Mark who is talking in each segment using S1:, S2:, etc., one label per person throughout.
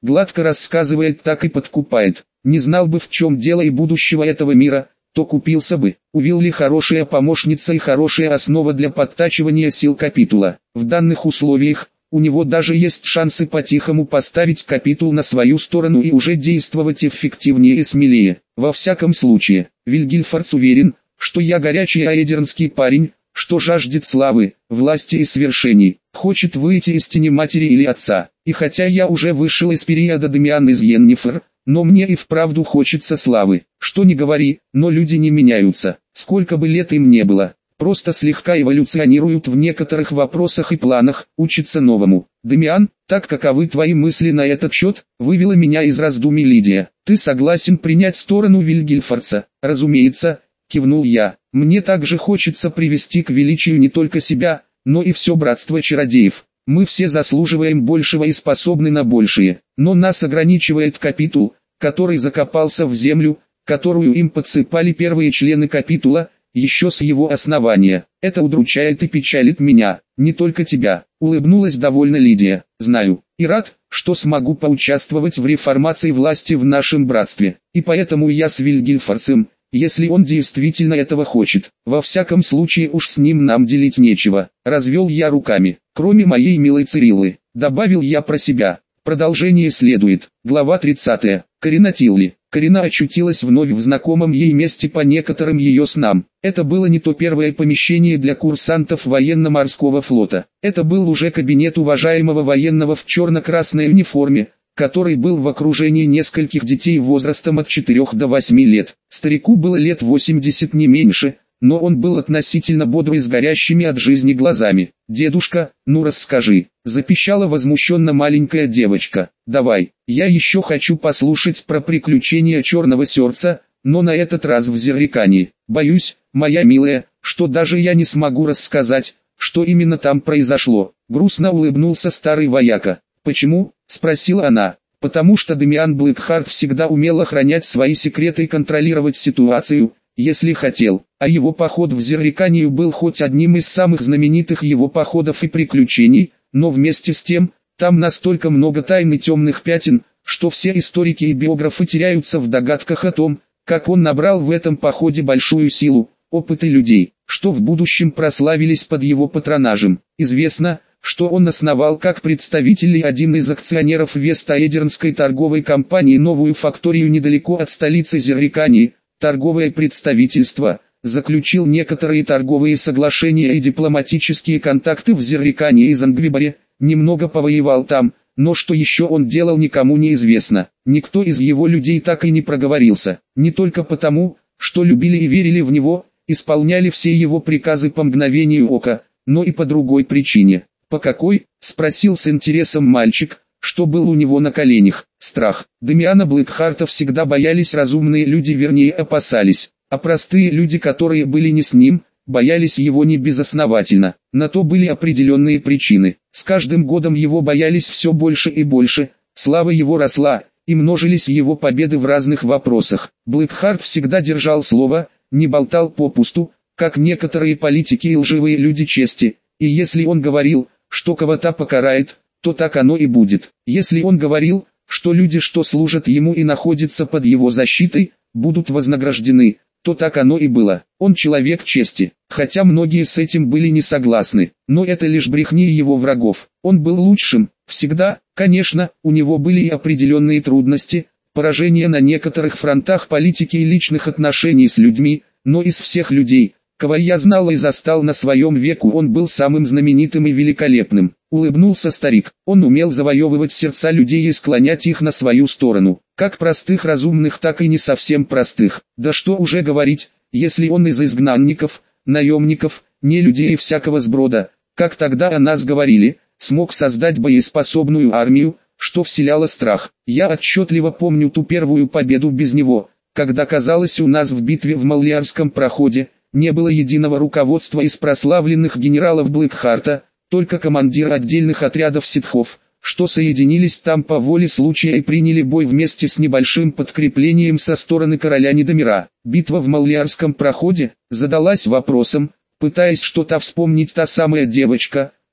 S1: Гладко рассказывает, так и подкупает. Не знал бы, в чем дело и будущего этого мира, то купился бы. У Вилли хорошая помощница и хорошая основа для подтачивания сил Капитула. В данных условиях, у него даже есть шансы по-тихому поставить Капитул на свою сторону и уже действовать эффективнее и смелее. Во всяком случае, Вильгельфордс уверен, что я горячий аэдернский парень, что жаждет славы, власти и свершений, хочет выйти из тени матери или отца. И хотя я уже вышел из периода Дамиан из Йеннифер, но мне и вправду хочется славы. Что ни говори, но люди не меняются, сколько бы лет им не было. Просто слегка эволюционируют в некоторых вопросах и планах, учатся новому. Дамиан, так каковы твои мысли на этот счет, вывела меня из раздумий Лидия. Ты согласен принять сторону Вильгельфордса? Разумеется, кивнул я. Мне также хочется привести к величию не только себя, но и все братство чародеев. Мы все заслуживаем большего и способны на большее, но нас ограничивает Капитул, который закопался в землю, которую им подсыпали первые члены Капитула, еще с его основания. Это удручает и печалит меня, не только тебя. Улыбнулась довольно Лидия. Знаю, и рад, что смогу поучаствовать в реформации власти в нашем братстве, и поэтому я с Вильгельфордсом, если он действительно этого хочет. Во всяком случае уж с ним нам делить нечего. Развел я руками. Кроме моей милой Цириллы, добавил я про себя. Продолжение следует. Глава 30. Карина Тилли. Карина очутилась вновь в знакомом ей месте по некоторым ее снам. Это было не то первое помещение для курсантов военно-морского флота. Это был уже кабинет уважаемого военного в черно-красной униформе, который был в окружении нескольких детей возрастом от 4 до 8 лет. Старику было лет 80 не меньше, но он был относительно бодрый с горящими от жизни глазами. «Дедушка, ну расскажи», — запищала возмущенно маленькая девочка. «Давай, я еще хочу послушать про приключения Черного Сердца, но на этот раз в Зеррикании. Боюсь, моя милая, что даже я не смогу рассказать, что именно там произошло». Грустно улыбнулся старый вояка. «Почему?» — спросила она. «Потому что Дамиан Блэкхарт всегда умел охранять свои секреты и контролировать ситуацию, если хотел, а его поход в Зерриканию был хоть одним из самых знаменитых его походов и приключений, но вместе с тем, там настолько много тайн и темных пятен, что все историки и биографы теряются в догадках о том, как он набрал в этом походе большую силу, опыт и людей, что в будущем прославились под его патронажем. Известно, что он основал как представитель и один из акционеров Вест-Аэдернской торговой компании новую факторию недалеко от столицы Зеррикании. Торговое представительство, заключил некоторые торговые соглашения и дипломатические контакты в Зеррикании и Зангвиборе, немного повоевал там, но что еще он делал никому не известно. Никто из его людей так и не проговорился, не только потому, что любили и верили в него, исполняли все его приказы по мгновению ока, но и по другой причине. «По какой?» — спросил с интересом мальчик, что был у него на коленях. Страх. Дамиана Блэкхарта всегда боялись разумные люди, вернее опасались, а простые люди, которые были не с ним, боялись его не безосновательно. На то были определенные причины. С каждым годом его боялись все больше и больше, слава его росла, и множились его победы в разных вопросах. Блэкхарт всегда держал слово, не болтал попусту, как некоторые политики и лживые люди чести, и если он говорил, что кого-то покарает, то так оно и будет. Если он говорил, что люди, что служат ему и находятся под его защитой, будут вознаграждены, то так оно и было. Он человек чести, хотя многие с этим были не согласны, но это лишь брехни его врагов. Он был лучшим, всегда, конечно, у него были и определенные трудности, поражения на некоторых фронтах политики и личных отношений с людьми, но из всех людей, кого я знал и застал на своем веку, он был самым знаменитым и великолепным. Улыбнулся старик. Он умел завоевывать сердца людей и склонять их на свою сторону, как простых разумных, так и не совсем простых. Да что уже говорить, если он из изгнанников, наемников, нелюдей и всякого сброда, как тогда о нас говорили, смог создать боеспособную армию, что вселяло страх. Я отчетливо помню ту первую победу без него, когда казалось у нас в битве в Маллиарском проходе, не было единого руководства из прославленных генералов Блэкхарта, только командиры отдельных отрядов ситхов, что соединились там по воле случая и приняли бой вместе с небольшим подкреплением со стороны короля Недомира. Битва в Маллиарском проходе задалась вопросом, пытаясь что-то вспомнить та самая девочка,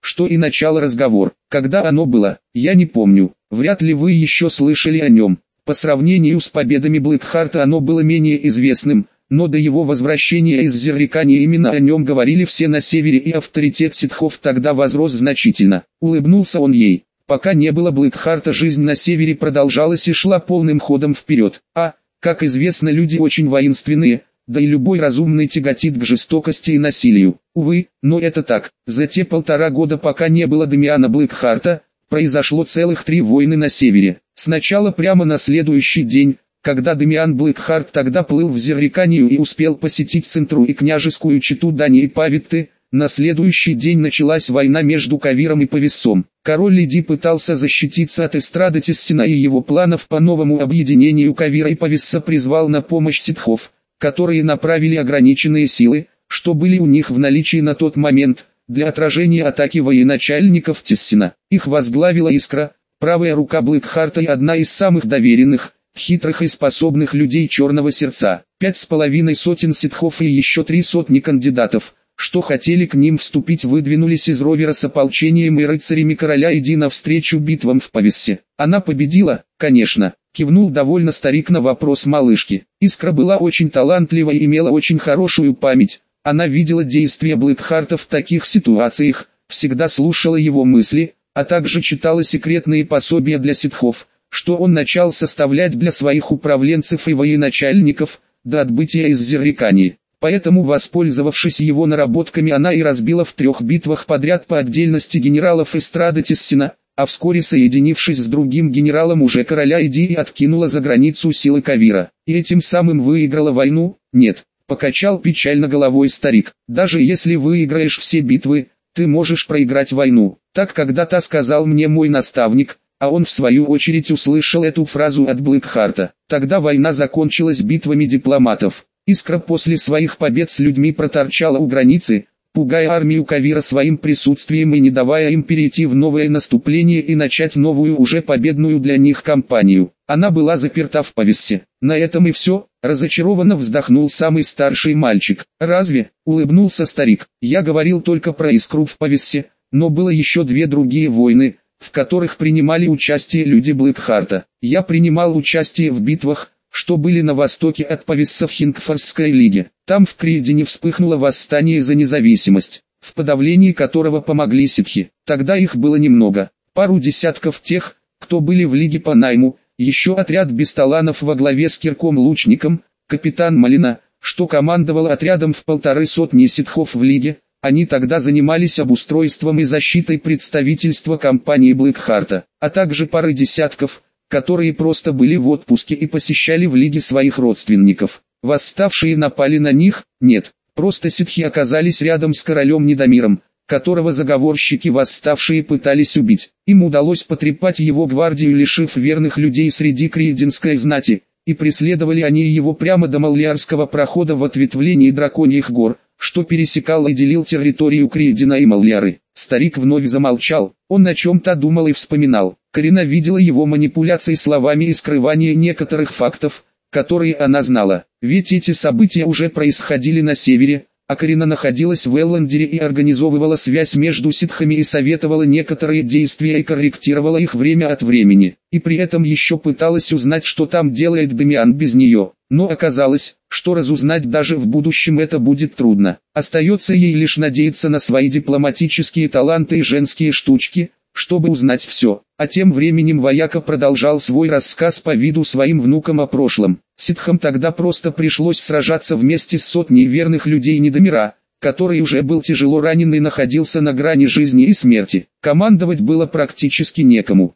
S1: что и начало разговор. Когда оно было, я не помню, вряд ли вы еще слышали о нем. По сравнению с победами Блэкхарта оно было менее известным, но до его возвращения из Зеррикани именно о нем говорили все на севере, и авторитет ситхов тогда возрос значительно. Улыбнулся он ей. Пока не было Блэкхарта, жизнь на севере продолжалась и шла полным ходом вперед. Как известно, люди очень воинственные, да и любой разумный тяготит к жестокости и насилию. Увы, но это так. За те 1,5 года, пока не было Дамиана Блэкхарта, произошло целых 3 войны на севере. Сначала прямо на следующий день, когда Дамиан Блэкхарт тогда плыл в Зерриканию и успел посетить Центру и княжескую чету Дани и Павитты, на следующий день началась война между Кавиром и Пависсом. Король Лиди пытался защититься от эстрады Тессина, и его планов по новому объединению Кавира и Пависса призвал на помощь ситхов, которые направили ограниченные силы, что были у них в наличии на тот момент, для отражения атаки военачальников Тессина. Их возглавила Искра, правая рука Блэкхарта и одна из самых доверенных, хитрых и способных людей Черного Сердца. 5,5 сотен ситхов и еще 3 сотни кандидатов, что хотели к ним вступить, выдвинулись из Ровера с ополчением и рыцарями короля Иди навстречу битвам в Пависсе. Она победила, конечно, кивнул довольно старик на вопрос малышки. Искра была очень талантлива и имела очень хорошую память. Она видела действия Блэкхарта в таких ситуациях, всегда слушала его мысли, а также читала секретные пособия для ситхов, что он начал составлять для своих управленцев и военачальников, до отбытия из Зеррикании. Поэтому, воспользовавшись его наработками, она и разбила в 3 битвах подряд по отдельности генералов эстрады Тессина, а вскоре, соединившись с другим генералом уже короля Иди, и откинула за границу силы Кавира. И этим самым выиграла войну? Нет, покачал печально головой старик. Даже если выиграешь все битвы, ты можешь проиграть войну. Так когда-то сказал мне мой наставник, а он в свою очередь услышал эту фразу от Блэкхарта. Тогда война закончилась битвами дипломатов. Искра после своих побед с людьми проторчала у границы, пугая армию Кавира своим присутствием и не давая им перейти в новое наступление и начать новую, уже победную для них кампанию. Она была заперта в Пависсе. На этом и все, разочарованно вздохнул самый старший мальчик. «Разве?» — улыбнулся старик. «Я говорил только про Искру в Пависсе, но было еще 2 другие войны, в которых принимали участие люди Блэкхарта. Я принимал участие в битвах, что были на востоке от Пависса в Хингфорсской лиге. Там в Криедине вспыхнуло восстание за независимость, в подавлении которого помогли ситхи. Тогда их было немного, пару десятков тех, кто были в лиге по найму, еще отряд бесталанов во главе с Кирком-лучником, капитан Малина, что командовал отрядом в 150 ситхов в лиге. Они тогда занимались обустройством и защитой представительства компании Блэкхарта, а также пары десятков, которые просто были в отпуске и посещали в лиге своих родственников. Восставшие напали на них? Нет, просто ситхи оказались рядом с королем Недомиром, которого заговорщики восставшие пытались убить. Им удалось потрепать его гвардию, лишив верных людей среди криединской знати, и преследовали они его прямо до Маллиарского прохода в ответвлении Драконьих гор, что пересекал и делил территорию Криедина и Маллиары. Старик вновь замолчал, он о чем-то думал и вспоминал. Карина видела его манипуляции словами и скрывание некоторых фактов, которые она знала. Ведь эти события уже происходили на севере, а Карина находилась в Элландере и организовывала связь между ситхами и советовала некоторые действия и корректировала их время от времени. И при этом еще пыталась узнать, что там делает Дамиан без нее. Но оказалось, что разузнать даже в будущем это будет трудно. Остается ей лишь надеяться на свои дипломатические таланты и женские штучки, чтобы узнать все. А тем временем вояка продолжал свой рассказ по виду своим внукам о прошлом. Ситхам тогда просто пришлось сражаться вместе с сотней верных людей Недомира, который уже был тяжело ранен и находился на грани жизни и смерти. Командовать было практически некому.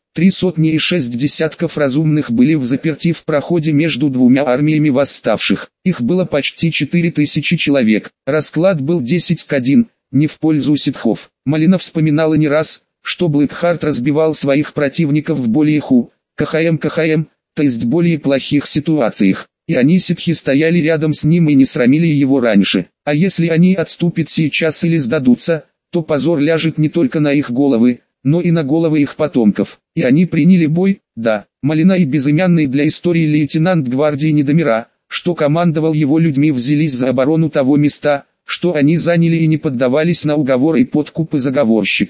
S1: 360 разумных были взаперти в проходе между 2 армиями восставших. Их было почти 4000 человек. Расклад был 10-1, не в пользу ситхов. Малина вспоминала не раз, что Блэкхарт разбивал своих противников в более КХМ, то есть более плохих ситуациях, и они ситхи стояли рядом с ним и не срамили его раньше. А если они отступят сейчас или сдадутся, то позор ляжет не только на их головы, но и на головы их потомков. И они приняли бой, да. Малина и безымянный для истории лейтенант гвардии Недомира, что командовал его людьми, взялись за оборону того места, что они заняли, и не поддавались на уговоры и подкупы заговорщиков.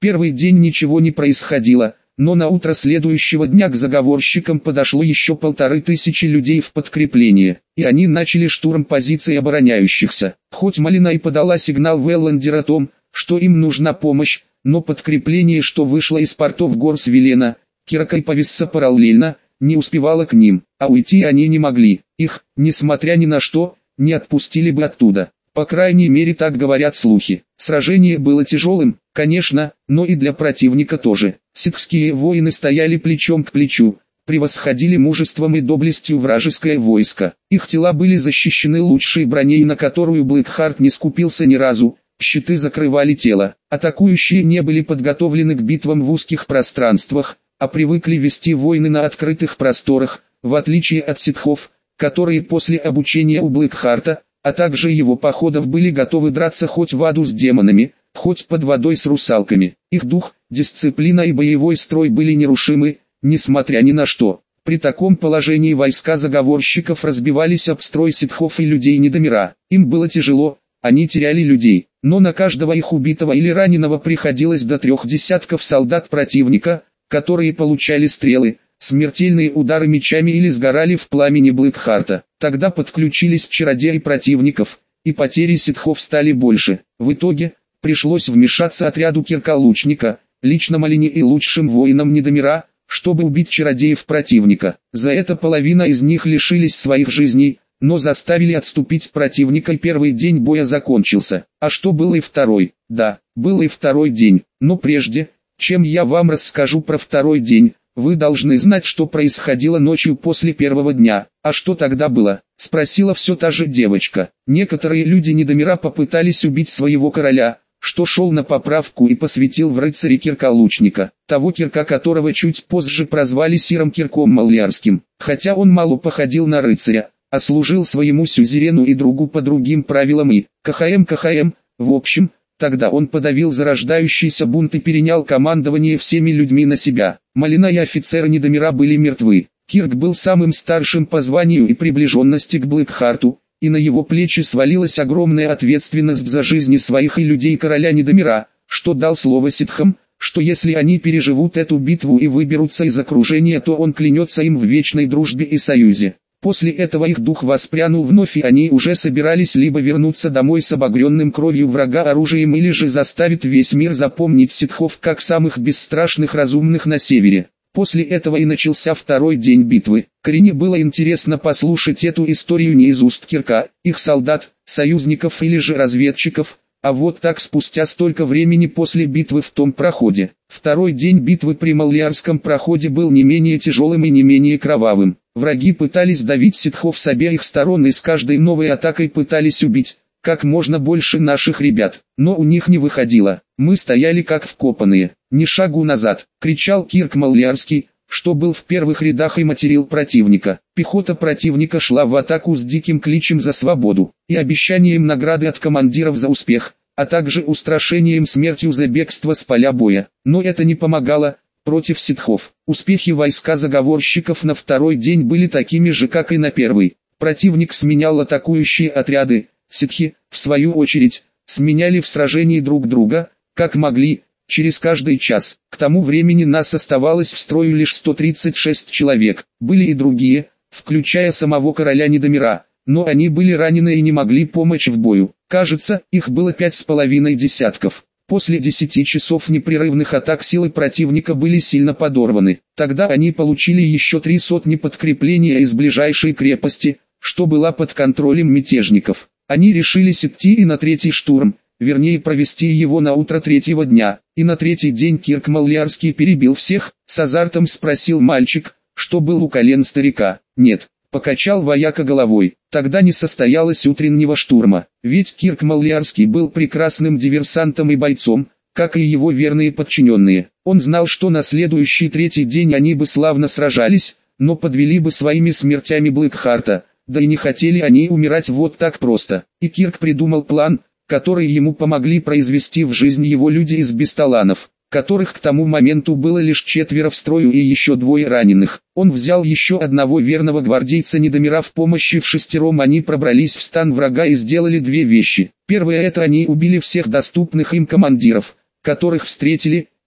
S1: Первый день ничего не происходило, но на утро следующего дня к заговорщикам подошло еще 1500 людей в подкрепление, и они начали штурм позиций обороняющихся. Хоть Малина и подала сигнал в Эллендер о том, что им нужна помощь, но подкрепление, что вышло из портов гор Свилена, Кирка и Повисса параллельно, не успевало к ним, а уйти они не могли. Их, несмотря ни на что, не отпустили бы оттуда. По крайней мере так говорят слухи. Сражение было тяжелым, конечно, но и для противника тоже. Сикхские воины стояли плечом к плечу, превосходили мужеством и доблестью вражеское войско. Их тела были защищены лучшей броней, на которую Блэкхарт не скупился ни разу. Щиты закрывали тело. Атакующие не были подготовлены к битвам в узких пространствах, а привыкли вести войны на открытых просторах, в отличие от ситхов, которые после обучения у Блэкхарта, а также его походов были готовы драться хоть в аду с демонами, хоть под водой с русалками. Их дух, дисциплина и боевой строй были нерушимы, несмотря ни на что. При таком положении войска заговорщиков разбивались об строй ситхов и людей Недомира. Им было тяжело, они теряли людей, но на каждого их убитого или раненого приходилось до 3 десятков солдат противника, которые получали стрелы, смертельные удары мечами или сгорали в пламени Блэкхарта. Тогда подключились чародеи противников, и потери ситхов стали больше. В итоге, пришлось вмешаться отряду Кирка-лучника, лично Малине и лучшим воинам Недомира, чтобы убить чародеев противника. За это половина из них лишились своих жизней, но заставили отступить противника, и первый день боя закончился. А что было и второй? Да, был и второй день, но прежде, чем я вам расскажу про второй день, вы должны знать, что происходило ночью после первого дня. А что тогда было? Спросила все та же девочка. Некоторые люди Недомира попытались убить своего короля, что шел на поправку и посвятил в рыцари Кирка-лучника, того Кирка, которого чуть позже прозвали Сиром Кирком Маллиарским. Хотя он мало походил на рыцаря, а служил своему сюзерену и другу по другим правилам и КХМ. В общем, тогда он подавил зарождающийся бунт и перенял командование всеми людьми на себя. Малина и офицеры Недомира были мертвы. Кирк был самым старшим по званию и приближенности к Блэкхарту, и на его плечи свалилась огромная ответственность за жизни своих и людей короля Недомира, что дал слово ситхам, что если они переживут эту битву и выберутся из окружения, то он клянется им в вечной дружбе и союзе. После этого их дух воспрянул вновь, и они уже собирались либо вернуться домой с обогренным кровью врага оружием, или же заставить весь мир запомнить ситхов как самых бесстрашных разумных на севере. После этого и начался второй день битвы. Карине было интересно послушать эту историю не из уст Кирка, их солдат, союзников или же разведчиков, а вот так спустя столько времени после битвы в том проходе. Второй день битвы при Маллиарском проходе был не менее тяжелым и не менее кровавым. Враги пытались давить ситхов с обеих сторон и с каждой новой атакой пытались убить как можно больше наших ребят, но у них не выходило. Мы стояли как вкопанные, ни шагу назад, кричал Кирк Маллиарский, что был в первых рядах и материл противника. Пехота противника шла в атаку с диким кличем за свободу и обещанием награды от командиров за успех, а также устрашением смертью за бегство с поля боя. Но это не помогало против ситхов. Успехи войска заговорщиков на второй день были такими же, как и на первый. Противник сменял атакующие отряды, ситхи, в свою очередь, сменяли в сражении друг друга, как могли, через каждый час. К тому времени нас оставалось в строю лишь 136 человек. Были и другие, включая самого короля Недомира, но они были ранены и не могли помочь в бою. Кажется, их было 5,5 десятков. После 10 часов непрерывных атак силы противника были сильно подорваны. Тогда они получили еще 3 сотни подкрепления из ближайшей крепости, что была под контролем мятежников. Они решились идти и на третий штурм, вернее провести его на утро третьего дня. И на третий день Кирк Маллиарский перебил всех, с азартом спросил мальчик, что был у колен старика. Нет, покачал вояка головой. Тогда не состоялось утреннего штурма, ведь Кирк Маллиарский был прекрасным диверсантом и бойцом, как и его верные подчиненные. Он знал, что на следующий третий день они бы славно сражались, но подвели бы своими смертями Блэкхарта, да и не хотели они умирать вот так просто. И Кирк придумал план, который ему помогли произвести в жизнь его люди из бесталанов, которых к тому моменту было лишь 4 в строю и еще 2 раненых. Он взял еще одного верного гвардейца Недомира в помощи, в 6 они пробрались в стан врага и сделали 2 вещи. Первое — это они убили всех доступных им командиров, которых встретили,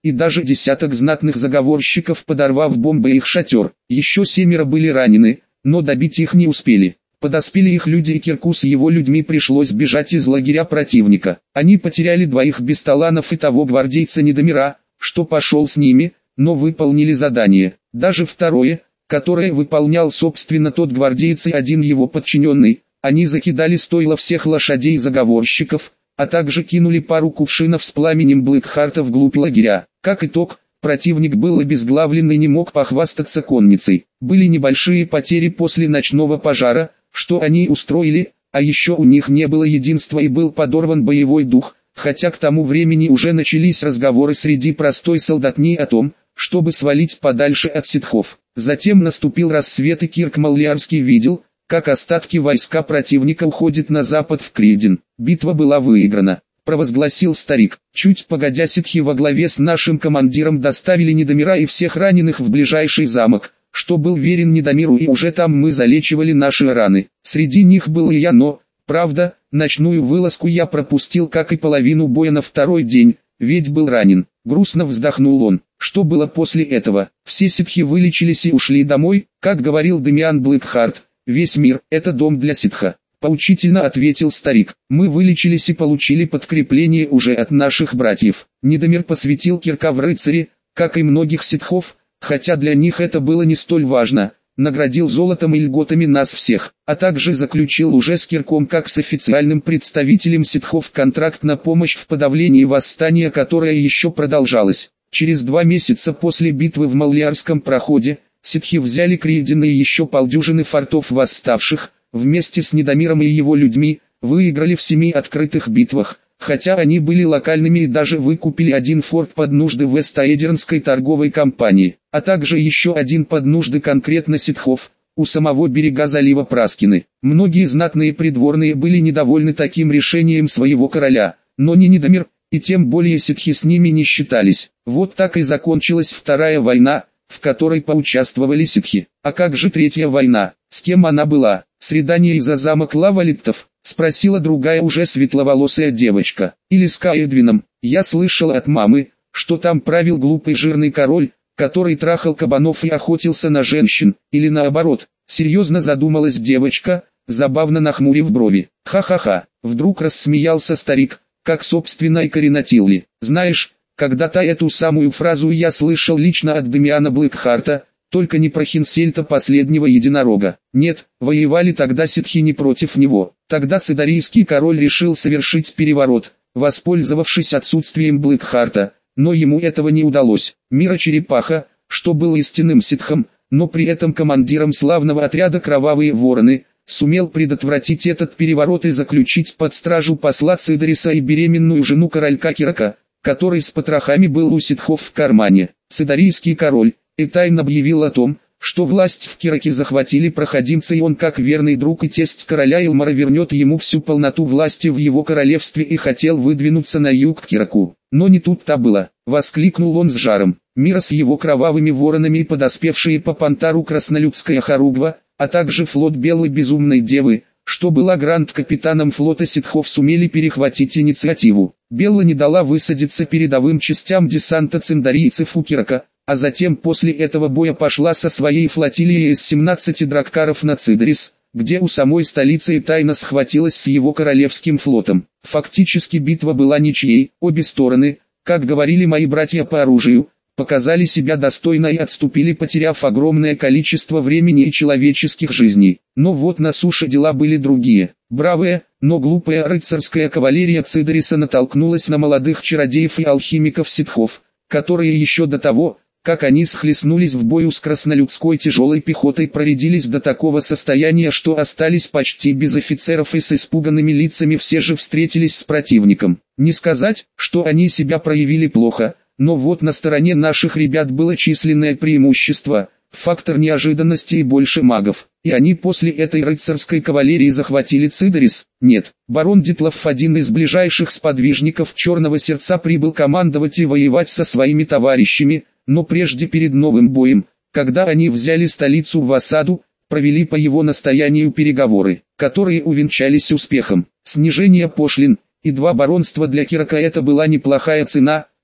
S1: и даже десяток знатных заговорщиков, подорвав бомбой их шатер. Еще 7 были ранены, но добить их не успели. Подоспели их люди, и Кирку с его людьми пришлось бежать из лагеря противника. Они потеряли 2 бесталанов и того гвардейца Недомира, что пошел с ними, но выполнили задание. Даже второе, которое выполнял собственно тот гвардеец и один его подчиненный, они закидали стойла всех лошадей заговорщиков, а также кинули пару кувшинов с пламенем Блэкхарта вглубь лагеря. Как итог, противник был обезглавлен и не мог похвастаться конницей. Были небольшие потери после ночного пожара, что они устроили, а еще у них не было единства и был подорван боевой дух, хотя к тому времени уже начались разговоры среди простой солдатни о том, чтобы свалить подальше от ситхов. Затем наступил рассвет, и Кирк Маллиарский видел, как остатки войска противника уходят на запад в Кридин. Битва была выиграна, провозгласил старик. Чуть погодя, ситхи во главе с нашим командиром доставили Недомира и всех раненых в ближайший замок, что был верен Недомиру, и уже там мы залечивали наши раны. Среди них был и я, но, правда, ночную вылазку я пропустил, как и половину боя на второй день, ведь был ранен. Грустно вздохнул он. Что было после этого? Все ситхи вылечились и ушли домой, как говорил Демиан Блэкхарт. Весь мир – это дом для ситха. Поучительно ответил старик. Мы вылечились и получили подкрепление уже от наших братьев. Недомир посвятил Кирка в рыцари, как и многих ситхов, хотя для них это было не столь важно. Наградил золотом и льготами нас всех, а также заключил уже с Кирком как с официальным представителем ситхов контракт на помощь в подавлении восстания, которое еще продолжалось. Через 2 месяца после битвы в Маллиарском проходе, ситхи взяли Кридин и еще полдюжины фортов восставших, вместе с Недомиром и его людьми, выиграли в 7 открытых битвах, хотя они были локальными и даже выкупили 1 форт под нужды Вест-Аэдернской торговой компании, а также еще 1 под нужды конкретно ситхов, у самого берега залива Праскины. Многие знатные придворные были недовольны таким решением своего короля, но не Недомир, и тем более ситхи с ними не считались. Вот так и закончилась Вторая война, в которой поучаствовали ситхи. А как же Третья война? С кем она была? С Риданией за замок Лавалиттов? Спросила другая уже светловолосая девочка. Или с Каэдвином? Я слышала от мамы, что там правил глупый жирный король, который трахал кабанов и охотился на женщин. Или наоборот. Серьезно задумалась девочка, забавно нахмурив брови. Ха-ха-ха. Вдруг рассмеялся старик, как собственно и Коринатилли. Знаешь, когда-то эту самую фразу я слышал лично от Демиана Блэкхарта, только не про Хинсельта последнего единорога. Нет, воевали тогда ситхи не против него. Тогда цедарийский король решил совершить переворот, воспользовавшись отсутствием Блэкхарта, но ему этого не удалось. Мира Черепаха, что был истинным ситхом, но при этом командиром славного отряда «Кровавые вороны», сумел предотвратить этот переворот и заключить под стражу посла Цедариса и беременную жену королька Кирака, который с потрохами был у ситхов в кармане. Цедарийский король Этайн объявил о том, что власть в Кираке захватили проходимцы, и он, как верный друг и тесть короля Илмара, вернет ему всю полноту власти в его королевстве, и хотел выдвинуться на юг к Кираку. Но не тут-то было. Воскликнул он с жаром. Мира с его кровавыми воронами и подоспевшие по Пантару краснолюдская хоругва, а также флот Белой Безумной Девы, что была гранд-капитаном флота ситхов, сумели перехватить инициативу. Белла не дала высадиться передовым частям десанта циндарийцев у Кирака, а затем после этого боя пошла со своей флотилией из 17 драккаров на Цедарис, где у самой столицы тайно схватилась с его королевским флотом. Фактически битва была ничьей, обе стороны, как говорили мои братья по оружию, показали себя достойно и отступили, потеряв огромное количество времени и человеческих жизней. Но вот на суше дела были другие. Бравая, но глупая рыцарская кавалерия Цедариса натолкнулась на молодых чародеев и алхимиков ситхов, которые еще до того, как они схлестнулись в бою с краснолюдской тяжелой пехотой, проредились до такого состояния, что остались почти без офицеров, и с испуганными лицами все же встретились с противником. Не сказать, что они себя проявили плохо, но вот на стороне наших ребят было численное преимущество, фактор неожиданности и больше магов. И они после этой рыцарской кавалерии захватили Цедарис? Нет. Барон Дитлов, один из ближайших сподвижников Черного Сердца, прибыл командовать и воевать со своими товарищами, но прежде, перед новым боем, когда они взяли столицу в осаду, провели по его настоянию переговоры, которые увенчались успехом. Снижение пошлин и 2 баронства для Кирака — это была неплохая цена,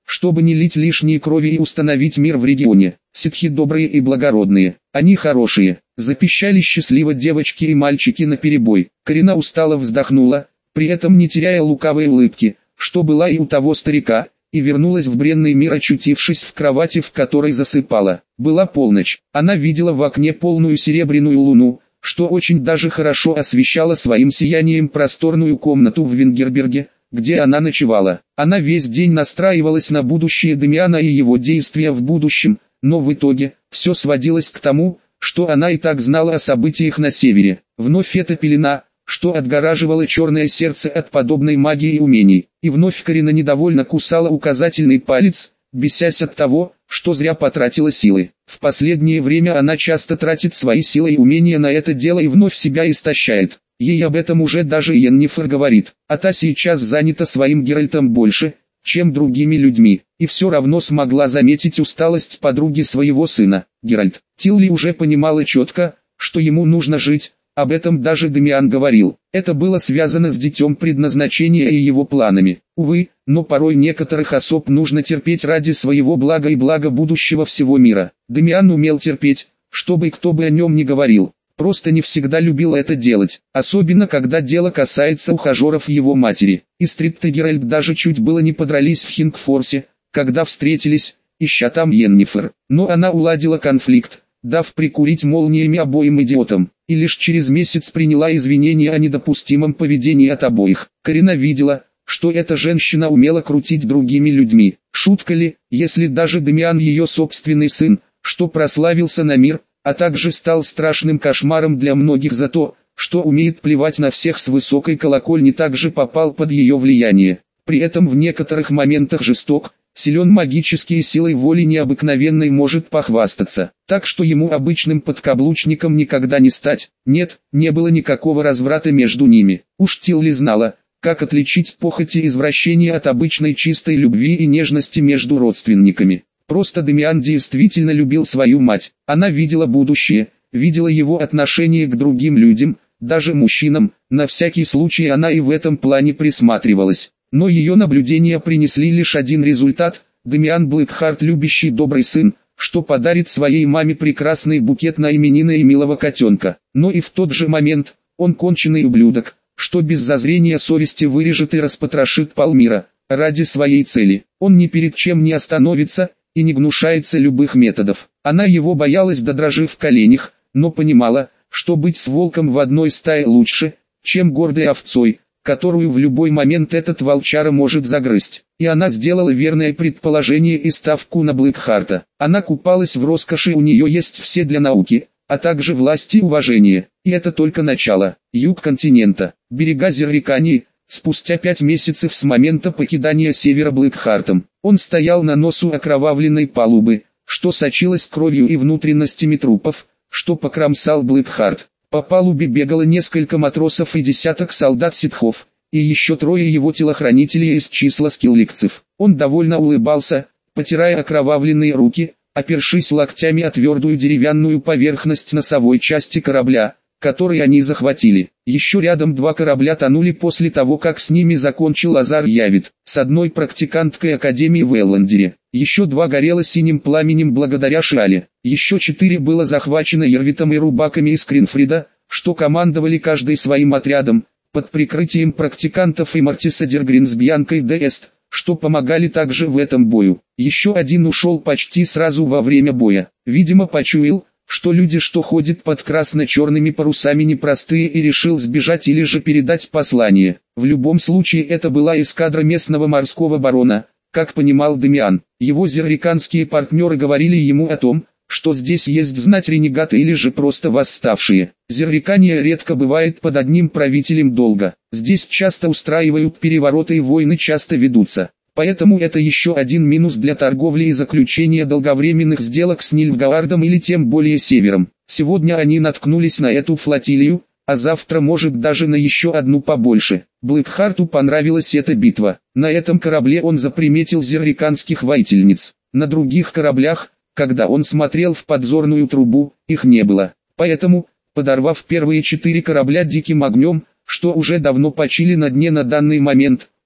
S1: чтобы не лить лишние крови и установить мир в регионе. Ситхи добрые и благородные, они хорошие, запищали счастливо девочки и мальчики наперебой. Карина устало вздохнула, при этом не теряя лукавой улыбки, что была и у того старика, и вернулась в бренный мир, очутившись в кровати, в которой засыпала. Была полночь, она видела в окне полную серебряную луну, что очень даже хорошо освещало своим сиянием просторную комнату в Венгерберге, где она ночевала. Она весь день настраивалась на будущее Дамиана и его действия в будущем, но в итоге, все сводилось к тому, что она и так знала о событиях на севере. Вновь эта пелена, что отгораживало черное сердце от подобной магии и умений. И вновь Карина недовольно кусала указательный палец, бесясь от того, что зря потратила силы. В последнее время она часто тратит свои силы и умения на это дело и вновь себя истощает. Ей об этом уже даже Йеннифер говорит, а та сейчас занята своим Геральтом больше, чем другими людьми, и все равно смогла заметить усталость подруги своего сына. Геральт. Тилли уже понимала четко, что ему нужно жить, об этом даже Дамиан говорил. Это было связано с детем предназначения и его планами. Увы, но порой некоторых особ нужно терпеть ради своего блага и блага будущего всего мира. Дамиан умел терпеть, чтобы кто бы о нем ни говорил. Просто не всегда любил это делать, особенно когда дело касается ухажеров его матери. Истрид и Геральт даже чуть было не подрались в Хингфорсе, когда встретились, ища там Йеннифер. Но она уладила конфликт, дав прикурить молниями обоим идиотам, и лишь через месяц приняла извинения о недопустимом поведении от обоих. Карина видела, что эта женщина умела крутить другими людьми. Шутка ли, если даже Дамиан ее собственный сын, что прославился на мир, а также стал страшным кошмаром для многих за то, что умеет плевать на всех с высокой колокольни, также попал под ее влияние. При этом в некоторых моментах жесток, силен магические силой воли необыкновенной, может похвастаться. Так что ему обычным подкаблучником никогда не стать. Нет, не было никакого разврата между ними. Уж Тилли знала, как отличить похоть и извращение от обычной чистой любви и нежности между родственниками. Просто Дамиан действительно любил свою мать. Она видела будущее, видела его отношение к другим людям, даже мужчинам. На всякий случай она и в этом плане присматривалась. Но ее наблюдения принесли лишь один результат: Дамиан Блэкхарт, любящий добрый сын, что подарит своей маме прекрасный букет на именины и милого котенка. Но и в тот же момент, он конченый ублюдок, что без зазрения совести вырежет и распотрошит полмира, ради своей цели. Он ни перед чем не остановится и не гнушается любых методов. Она его боялась до дрожи в коленях, но понимала, что быть с волком в одной стае лучше, чем гордой овцой, которую в любой момент этот волчара может загрызть. И она сделала верное предположение и ставку на Блэкхарта. Она купалась в роскоши, у нее есть все для науки, а также власть и уважение. И это только начало. Юг континента, берега Зеррикании. Спустя 5 месяцев с момента покидания севера Блэкхартом, он стоял на носу окровавленной палубы, что сочилась кровью и внутренностями трупов, что покромсал Блэкхарт. По палубе бегало несколько матросов и десяток солдат-ситхов, и еще 3 его телохранителей из числа скилликцев. Он довольно улыбался, потирая окровавленные руки, опершись локтями о твердую деревянную поверхность носовой части корабля, который они захватили. Еще рядом 2 корабля тонули после того, как с ними закончил Лазар Явит, с одной практиканткой Академии в Элландере. Еще 2 горело синим пламенем благодаря Шиале. Еще 4 было захвачено Ервитом и рубаками из Кринфрида, что командовали каждый своим отрядом, под прикрытием практикантов и Мартиса Дергрин с Бьянкой де Эст, что помогали также в этом бою. Еще 1 ушел почти сразу во время боя. Видимо, почуял, что люди, что ходят под красно-черными парусами, непростые, и решил сбежать или же передать послание. В любом случае это была эскадра местного морского барона, как понимал Дамиан. Его зерриканские партнеры говорили ему о том, что здесь есть знать ренегаты или же просто восставшие. Зеррикания редко бывает под одним правителем долго. Здесь часто устраивают перевороты и войны часто ведутся. Поэтому это еще один минус для торговли и заключения долговременных сделок с Нильфгаардом или тем более севером. Сегодня они наткнулись на эту флотилию, а завтра может даже на еще одну побольше. Блэкхарту понравилась эта битва. На этом корабле он заприметил зерриканских воительниц. На других кораблях, когда он смотрел в подзорную трубу, их не было. Поэтому, подорвав первые 4 корабля диким огнем, что уже давно почили на дне на данный момент,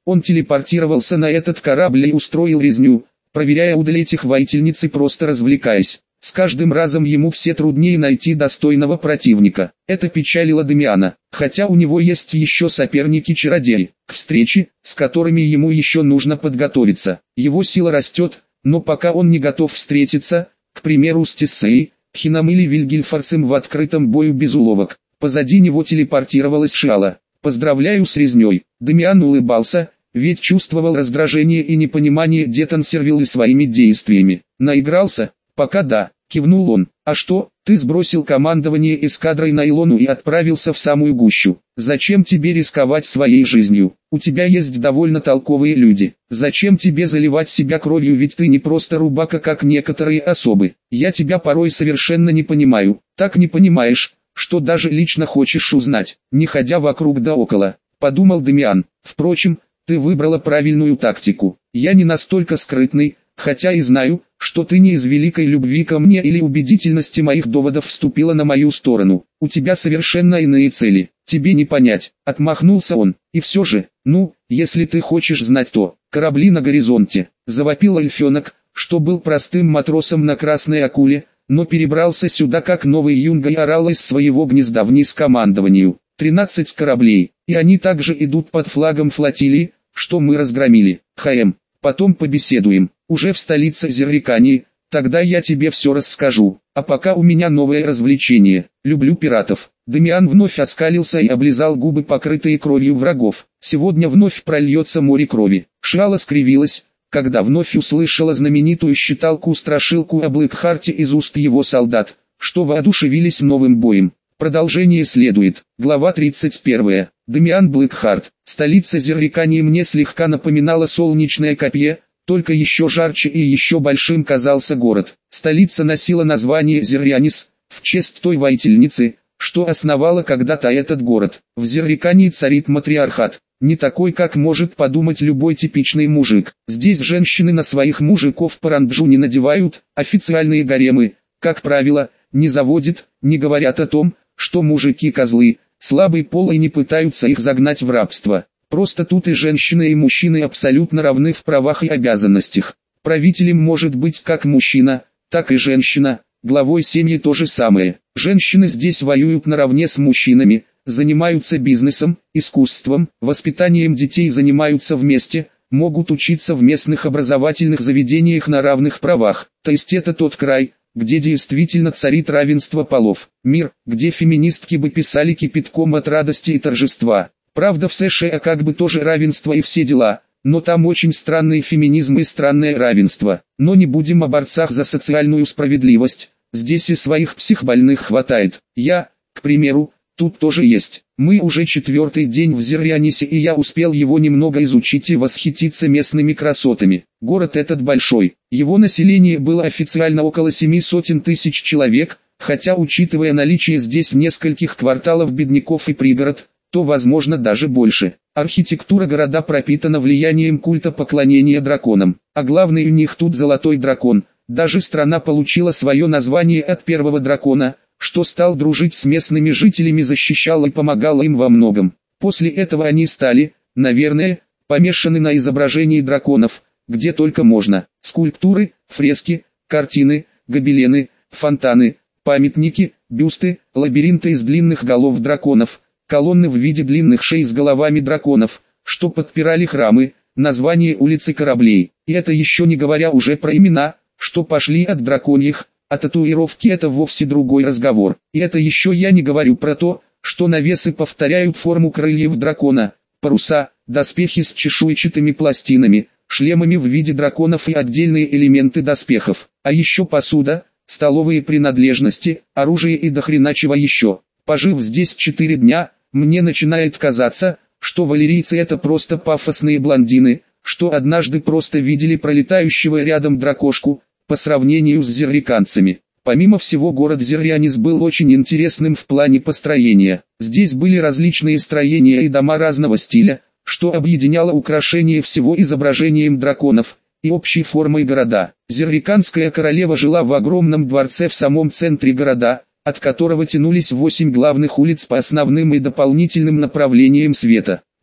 S1: Он телепортировался на этот корабль и устроил резню, проверяя удаль этих воительниц и просто развлекаясь. С каждым разом ему все труднее найти достойного противника. Это печалило Дамиана, хотя у него есть еще соперники-чародеи, к встрече, с которыми ему еще нужно подготовиться. Его сила растет, но пока он не готов встретиться, к примеру с Тессеей, Хином или Вильгельфорцем в открытом бою без уловок. Позади него телепортировалась Шиала. «Поздравляю с резней». Дамиан улыбался, ведь чувствовал раздражение и непонимание Детон-Сервиллы своими действиями. «Наигрался?» «Пока да», — кивнул он. «А что, ты сбросил командование эскадрой на Илону и отправился в самую гущу? Зачем тебе рисковать своей жизнью? У тебя есть довольно толковые люди. Зачем тебе заливать себя кровью, ведь ты не просто рубака, как некоторые особы. Я тебя порой совершенно не понимаю. Так не понимаешь, что даже лично хочешь узнать, не ходя вокруг да около», — подумал Дамиан. «Впрочем, ты выбрала правильную тактику. Я не настолько скрытный, хотя и знаю, что ты не из великой любви ко мне или убедительности моих доводов вступила на мою сторону. У тебя совершенно иные цели, тебе не понять», — отмахнулся он. «И все же, если ты хочешь знать, то корабли на горизонте», — завопил эльфенок, что был простым матросом на Красной Акуле, но перебрался сюда как новый юнга и орал из своего гнезда вниз командованию. 13 кораблей, и они также идут под флагом флотилии, что мы разгромили. Потом побеседуем, уже в столице Зеррикании, тогда я тебе все расскажу. А пока у меня новое развлечение, люблю пиратов». Дамиан вновь оскалился и облизал губы, покрытые кровью врагов. «Сегодня вновь прольется море крови». Шиала скривилась, когда вновь услышала знаменитую считалку-страшилку о Блэкхарте из уст его солдат, что воодушевились новым боем. Продолжение следует. Глава 31. Дамиан Блэкхарт. Столица Зеррикании мне слегка напоминала солнечное копье, только еще жарче и еще большим казался город. Столица носила название Зеррианис, в честь той воительницы, что основала когда-то этот город. В Зеррикании царит матриархат, не такой, как может подумать любой типичный мужик. Здесь женщины на своих мужиков паранджу не надевают, официальные гаремы, как правило, не заводят, не говорят о том, что мужики козлы, слабый пол и не пытаются их загнать в рабство. Просто тут и женщины и мужчины абсолютно равны в правах и обязанностях. Правителем может быть как мужчина, так и женщина, главой семьи то же самое. Женщины здесь воюют наравне с мужчинами, занимаются бизнесом, искусством, воспитанием детей, занимаются вместе, могут учиться в местных образовательных заведениях на равных правах. То есть это тот край, где действительно царит равенство полов. Мир, где феминистки бы писали кипятком от радости и торжества. Правда, в США как бы тоже равенство и все дела, но там очень странный феминизм и странное равенство. Но не будем о борцах за социальную справедливость, здесь и своих психбольных хватает. Я, к примеру, тут тоже есть. Мы уже 4-й день в Зеррианисе, и я успел его немного изучить и восхититься местными красотами. Город этот большой, его население было официально около 700 тысяч человек, хотя учитывая наличие здесь нескольких кварталов бедняков и пригород, то возможно даже больше. Архитектура города пропитана влиянием культа поклонения драконам, а главный у них тут золотой дракон. Даже страна получила свое название от первого дракона, что стал дружить с местными жителями, защищал и помогал им во многом. После этого они стали, наверное, помешаны на изображении драконов, где только можно. Скульптуры, фрески, картины, гобелены, фонтаны, памятники, бюсты, лабиринты из длинных голов драконов, колонны в виде длинных шей с головами драконов, что подпирали храмы, названия улиц и кораблей. И это еще не говоря уже про имена, что пошли от драконьих, а татуировки — это вовсе другой разговор. И это еще я не говорю про то, что навесы повторяют форму крыльев дракона, паруса, доспехи с чешуйчатыми пластинами, шлемами в виде драконов и отдельные элементы доспехов. А еще посуда, столовые принадлежности, оружие и дохрена чего еще. Пожив здесь 4 дня, мне начинает казаться, что валерийцы — это просто пафосные блондины, что однажды просто видели пролетающего рядом дракошку, по сравнению с зерриканцами. Помимо всего, город Зеррианис был очень интересным в плане построения. Здесь были различные строения и дома разного стиля, что объединяло украшение всего изображением драконов и общей формой города. Зерриканская королева жила в огромном дворце в самом центре города, от которого тянулись 8 главных улиц по основным и дополнительным направлениям света.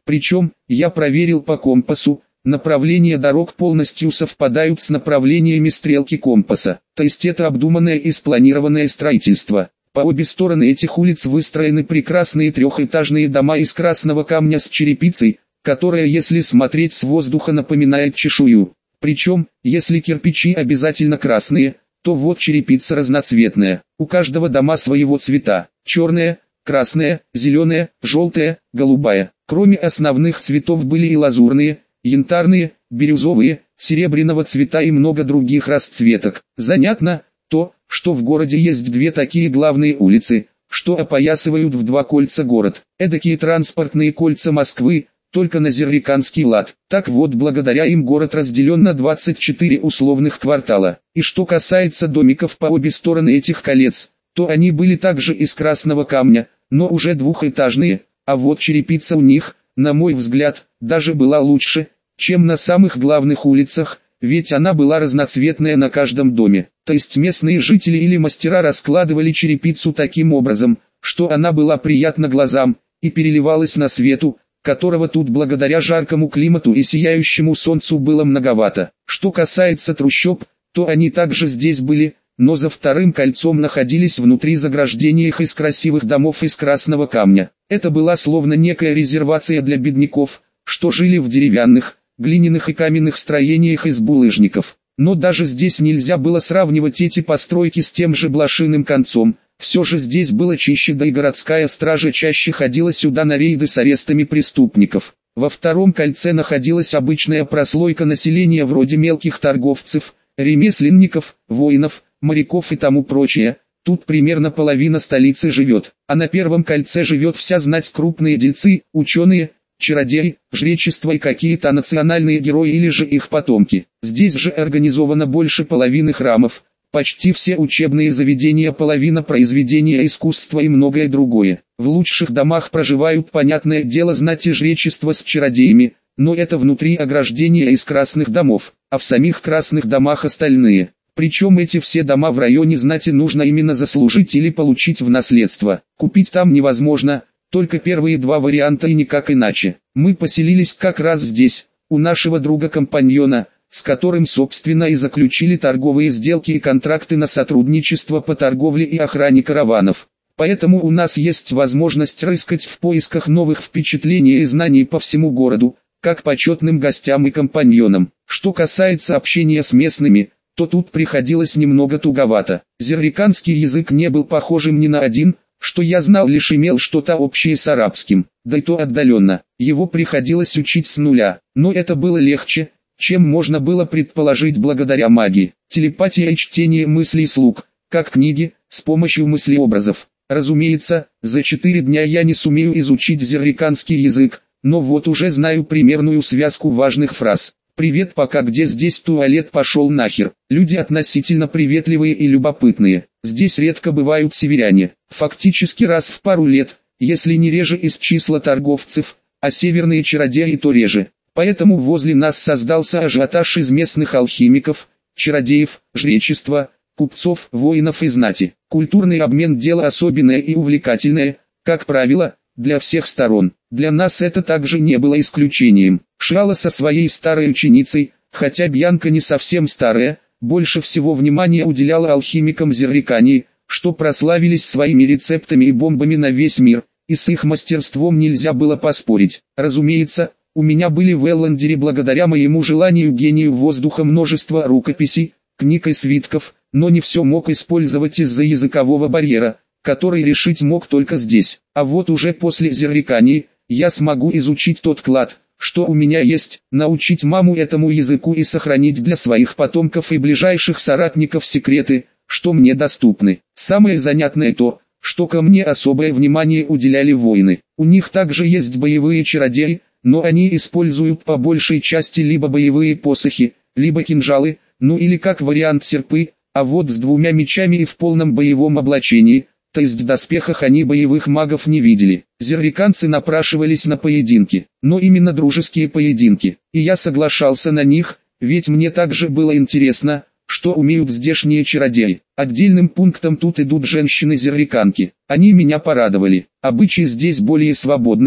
S1: Причем, я проверил по компасу, направления дорог полностью совпадают с направлениями стрелки компаса, то есть это обдуманное и спланированное строительство. По обе стороны этих улиц выстроены прекрасные трехэтажные дома из красного камня с черепицей, которая, если смотреть с воздуха, напоминает чешую. Причем, если кирпичи обязательно красные, то вот черепица разноцветная. У каждого дома своего цвета: черная, красная, зеленая, желтая, голубая. Кроме основных цветов были и лазурные, янтарные, бирюзовые, серебряного цвета и много других расцветок. Занятно то, что в городе есть две такие главные улицы, что опоясывают в два кольца город. Эдакие транспортные кольца Москвы, только на зерриканский лад. Так вот, благодаря им город разделен на 24 условных квартала. И что касается домиков по обе стороны этих колец, то они были также из красного камня, но уже двухэтажные, а вот черепица у них, на мой взгляд, даже была лучше, чем на самых главных улицах, ведь она была разноцветная на каждом доме. То есть местные жители или мастера раскладывали черепицу таким образом, что она была приятна глазам, и переливалась на свету, которого тут благодаря жаркому климату и сияющему солнцу было многовато. Что касается трущоб, то они также здесь были, но за вторым кольцом находились внутри заграждения их из красивых домов из красного камня. Это была словно некая резервация для бедняков, что жили в деревянных, глиняных и каменных строениях из булыжников. Но даже здесь нельзя было сравнивать эти постройки с тем же блошиным концом. Все же здесь было чище, да и городская стража чаще ходила сюда на рейды с арестами преступников. Во втором кольце находилась обычная прослойка населения вроде мелких торговцев, ремесленников, воинов, моряков и тому прочее. Тут примерно половина столицы живет, а на первом кольце живет вся знать: крупные дельцы, ученые, чародеи, жречество и какие-то национальные герои или же их потомки. Здесь же организовано больше половины храмов, почти все учебные заведения, половина произведения искусства и многое другое. В лучших домах проживают, понятное дело, знать и жречество с чародеями, но это внутри ограждения из красных домов, а в самих красных домах остальные. Причем эти все дома в районе знати нужно именно заслужить или получить в наследство. Купить там невозможно, только первые два варианта и никак иначе. Мы поселились как раз здесь, у нашего друга-компаньона, с которым собственно и заключили торговые сделки и контракты на сотрудничество по торговле и охране караванов. Поэтому у нас есть возможность рыскать в поисках новых впечатлений и знаний по всему городу, как почетным гостям и компаньонам. Что касается общения с местными, то тут приходилось немного туговато. Зерриканский язык не был похожим ни на один, что я знал, лишь имел что-то общее с арабским, да и то отдаленно. Его приходилось учить с нуля, но это было легче, чем можно было предположить благодаря магии. Телепатия и чтение мыслей слуг, как книги, с помощью мыслеобразов. Разумеется, за 4 дня я не сумею изучить зерриканский язык, но вот уже знаю примерную связку важных фраз. «Привет, пока, где здесь туалет, пошел нахер». Люди относительно приветливые и любопытные. Здесь редко бывают северяне. Фактически раз в пару лет, если не реже, из числа торговцев, а северные чародеи то реже. Поэтому возле нас создался ажиотаж из местных алхимиков, чародеев, жречества, купцов, воинов и знати. Культурный обмен – дело особенное и увлекательное, как правило, для всех сторон. Для нас это также не было исключением. Шала со своей старой ученицей, хотя Бьянка не совсем старая, больше всего внимания уделяла алхимикам Зеррикании, что прославились своими рецептами и бомбами на весь мир, и с их мастерством нельзя было поспорить. Разумеется, у меня были в Элландере благодаря моему желанию гению воздуха множество рукописей, книг и свитков, но не все мог использовать из-за языкового барьера, который решить мог только здесь. А вот уже после Зеррикании, я смогу изучить тот клад, что у меня есть, научить маму этому языку и сохранить для своих потомков и ближайших соратников секреты, что мне доступны. Самое занятное то, что ко мне особое внимание уделяли воины. У них также есть боевые чародеи, но они используют по большей части либо боевые посохи, либо кинжалы, ну или как вариант серпы, а вот с 2 мечами и в полном боевом облачении, то есть в доспехах, они боевых магов не видели. Зерриканцы напрашивались на поединки, но именно дружеские поединки, и я соглашался на них, ведь мне также было интересно, что умеют здешние чародеи. Отдельным пунктом тут идут женщины-зерриканки. Они меня порадовали. Обычаи здесь более свободные,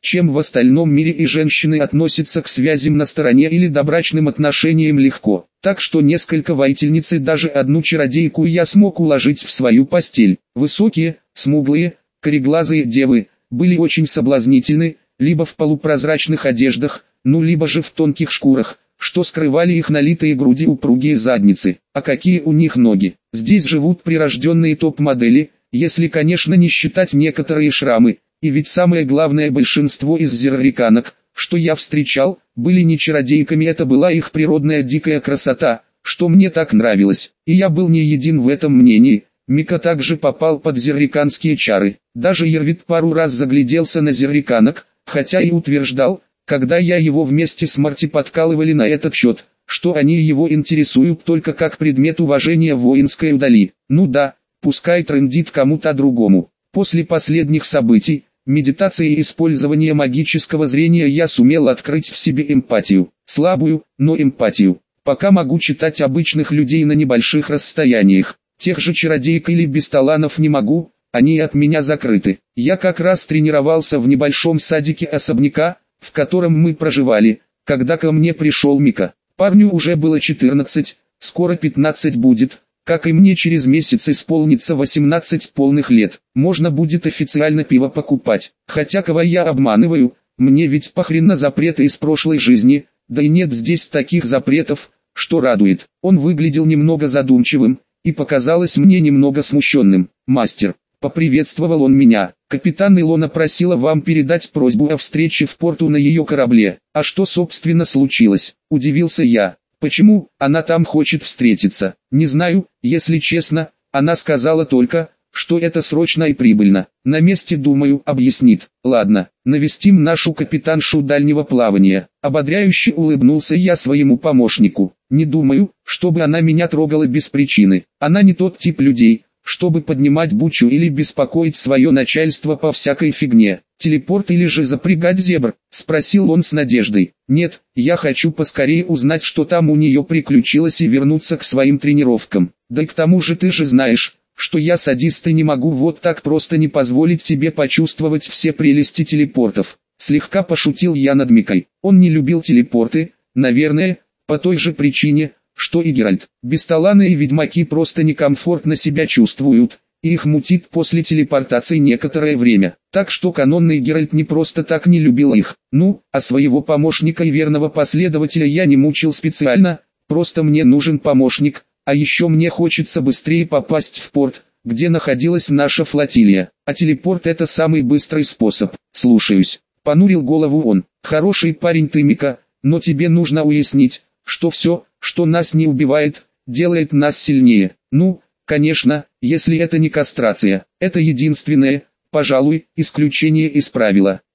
S1: чем в остальном мире, и женщины относятся к связям на стороне или добрачным отношениям легко. Так что несколько воительниц и даже одну чародейку я смог уложить в свою постель. Высокие, смуглые, кореглазые девы были очень соблазнительны, либо в полупрозрачных одеждах, ну либо же в тонких шкурах, что скрывали их налитые груди, упругие задницы. А какие у них ноги! Здесь живут прирожденные топ-модели, если, конечно, не считать некоторые шрамы. И ведь самое главное, большинство из зерриканок, что я встречал, были не чародейками, это была их природная дикая красота, что мне так нравилось. И я был не един в этом мнении. Мика также попал под зерриканские чары. Даже Ервит пару раз загляделся на зерриканок, хотя и утверждал, когда я его вместе с Марти подкалывали на этот счет, что они его интересуют только как предмет уважения воинской удали. Ну да, пускай трындит кому-то другому. После последних событий, медитации и использования магического зрения, я сумел открыть в себе эмпатию. Слабую, но эмпатию. Пока могу читать обычных людей на небольших расстояниях. Тех же чародеек или бесталанов не могу, они от меня закрыты. Я как раз тренировался в небольшом садике особняка, в котором мы проживали, когда ко мне пришел Мика. Парню уже было 14, скоро 15 будет, как и мне через месяц исполнится 18 полных лет. Можно будет официально пиво покупать. Хотя кого я обманываю, мне ведь похрен на запреты из прошлой жизни, да и нет здесь таких запретов, что радует. Он выглядел немного задумчивым, и показалось мне немного смущенным. «Мастер», — поприветствовал он меня, — «капитан Илона просила вам передать просьбу о встрече в порту на ее корабле». «А что собственно случилось?» — удивился я. «Почему она там хочет встретиться?» «Не знаю, если честно, она сказала только, что это срочно и прибыльно. На месте, думаю, объяснит». «Ладно, навестим нашу капитаншу дальнего плавания». Ободряюще улыбнулся я своему помощнику. «Не думаю, чтобы она меня трогала без причины. Она не тот тип людей, чтобы поднимать бучу или беспокоить свое начальство по всякой фигне. Телепорт или же запрягать зебр?» — спросил он с надеждой. «Нет, я хочу поскорее узнать, что там у нее приключилось, и вернуться к своим тренировкам. Да и к тому же ты же знаешь, что я садист и не могу вот так просто не позволить тебе почувствовать все прелести телепортов». Слегка пошутил я над Микой. Он не любил телепорты, наверное, по той же причине, что и Геральт. Бесталаны и ведьмаки просто некомфортно себя чувствуют, и их мутит после телепортации некоторое время. Так что канонный Геральт не просто так не любил их. Ну, а своего помощника и верного последователя я не мучил специально, просто мне нужен помощник, а еще мне хочется быстрее попасть в порт, где находилась наша флотилия. А телепорт — это самый быстрый способ. «Слушаюсь», — понурил голову он. «Хороший парень ты, Мика, но тебе нужно уяснить, что все, что нас не убивает, делает нас сильнее. Ну, конечно, если это не кастрация. Это единственное, пожалуй, исключение из правила.